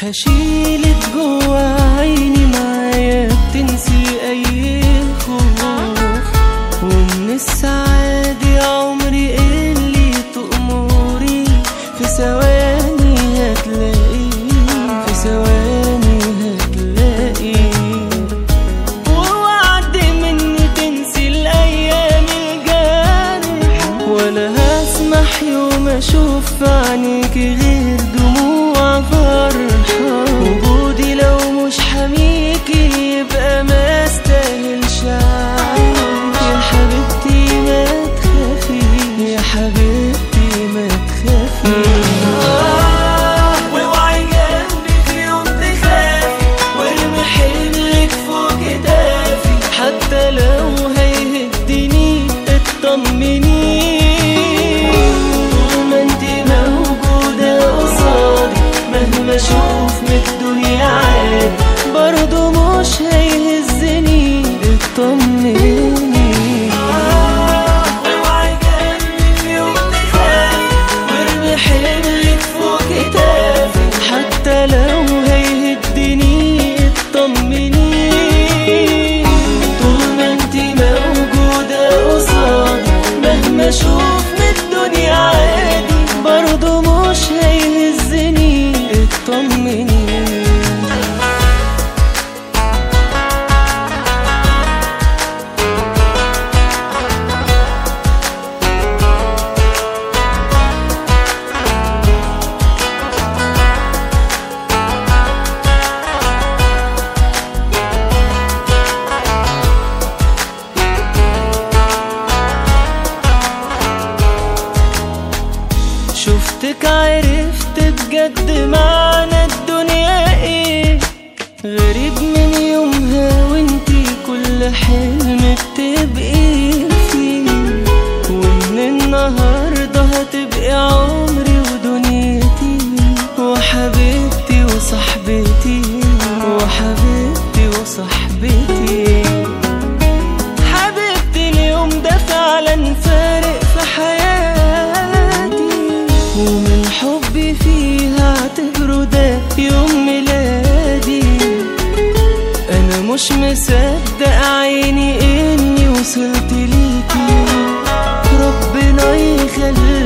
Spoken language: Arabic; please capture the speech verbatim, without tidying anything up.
هشيلك جوا عيني معايا بتنسي اي خوف، ومن السعادة عمري اللي تأمري في ثواني هتلاقي، في ثواني هتلاقي. ووعد مني تنسي الايام الجارح، ولا هسمح يوم اشوف في عينيكي غير دموع فرحة. وجودي لو مش حميكي يبقى ما استاهلش عيش. يا حبيبتي ما تخافي، يا حبيبتي ما تخافي. آه واوعي جنبي في يوم تخافي، وارمي حملك فوق كتافي. حتى لو هيهدني اطمني، مهما اشوف من الدنيا عادي برضو مش هيهزني اطمني. اوعي جنبي في يوم تخافي، وارمي حملك فوق كتافي. حتى لو هيهدني اطمني، طول ما انتي موجودة قصادي. مهما اشوف من الدنيا عادي برضو مش هيهزني اطمني. شفتك عرفت بجد معنى الدنيا ايه، غريب من يومها وانتي كل حلم بتبقي فيه. ومن النهاردة هتبقي عمري ودنيتي، وحبيبتي وصاحبتي، وحبيبتي وصاحبتي. حبيبتي اليوم ده فعلا فارق في حياتي، ومن حبي فيها اعتبره ده يوم ميلادي. انا مش مصدق عيني اني وصلت ليكي، ربنا يخليكي.